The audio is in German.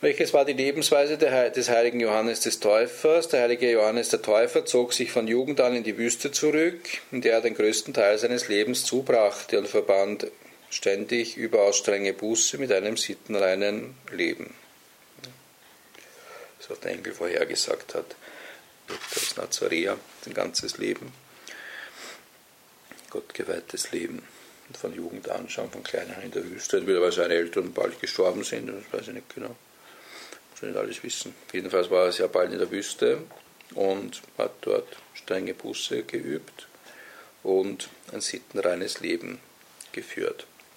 Welches war die Lebensweise des heiligen Johannes des Täufers? Der heilige Johannes der Täufer zog sich von Jugend an in die Wüste zurück, in der er den größten Teil seines Lebens zubrachte und verband ständig überaus strenge Buße mit einem sittenreinen Leben. Das, was der Engel vorhergesagt hat. Das Nazaräer, sein ganzes Leben. Gottgeweihtes Leben. Und von Jugend an schon, von klein an in der Wüste, entweder weil seine Eltern bald gestorben sind, das weiß ich nicht genau. Muss ich nicht alles wissen. Jedenfalls war er sehr bald in der Wüste und hat dort strenge Buße geübt und ein sittenreines Leben geführt.